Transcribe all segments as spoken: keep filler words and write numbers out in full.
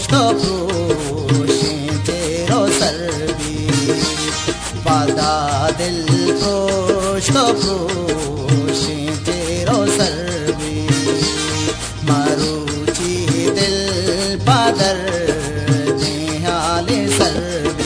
prosto prosciutero servi vada del prosto prosciutero servi maruchi del padar dehale servi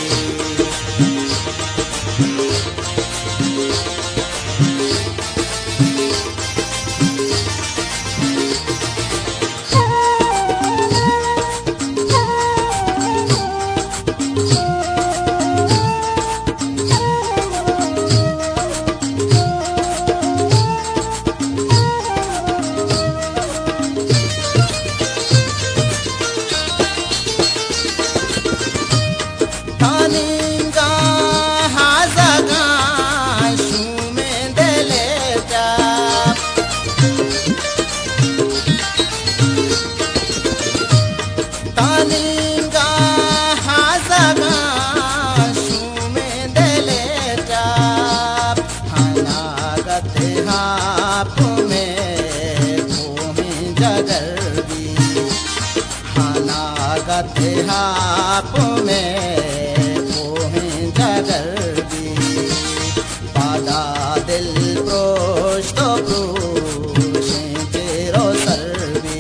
हाप में पोहें जगर्दी पादा दिल प्रोष्टो प्रोषेंचेरो सर्वी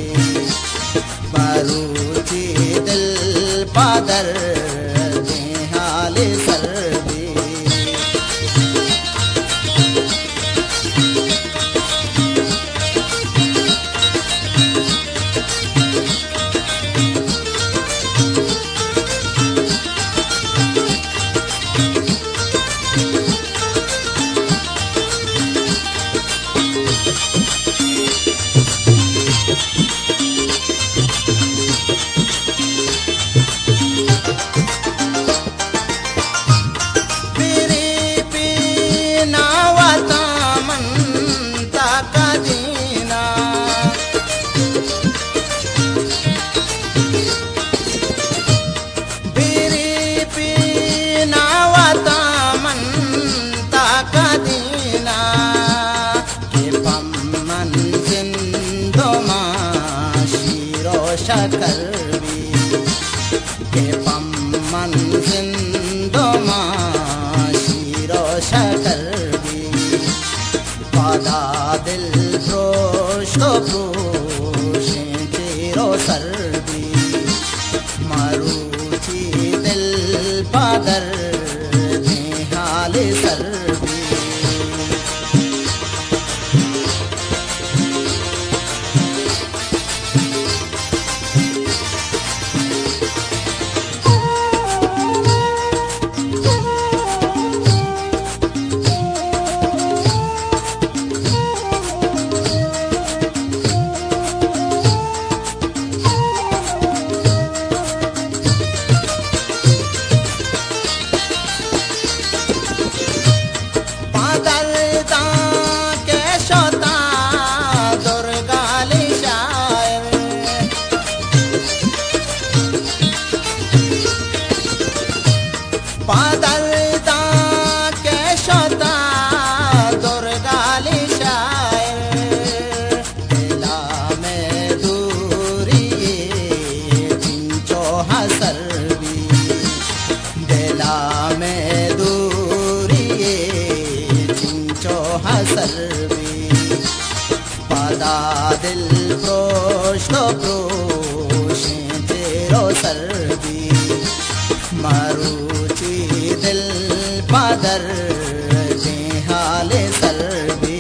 मारुचि दिल पादर देहाले सर्वी शकरवी के पम्मन जिंदो माशीरो शकरवी पादा दिल प्रोष्टो प्रोषेंचेरो सर्वी मारुचि दिल पादर देहाले सर्वी पादलता के शोता दुर्गाली शायर दिला में दूरी चिंचो हसरवी दिला में दूरी चिंचो हसरवी पादा दिल प्रोष्टो प्रोषेंचेरो सर्वी मारुचि दिल पादर देहाले सर्वी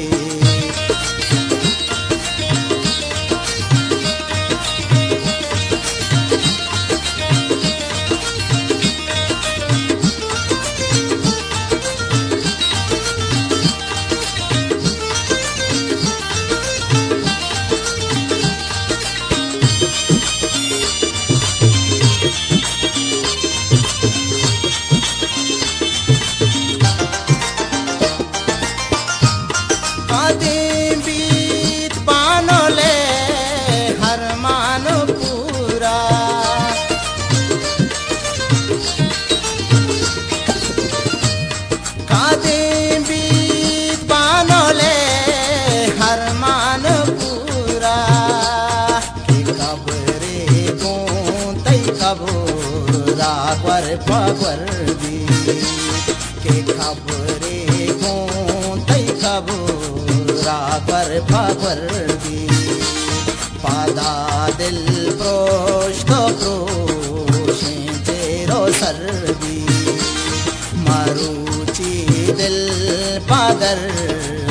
खबर रावर खबर दी के खबरे गोंतई खबर रावर खबर दी पादा दिल प्रोष्ट प्रोशें तेरो सर्दी मारूची दिल पादर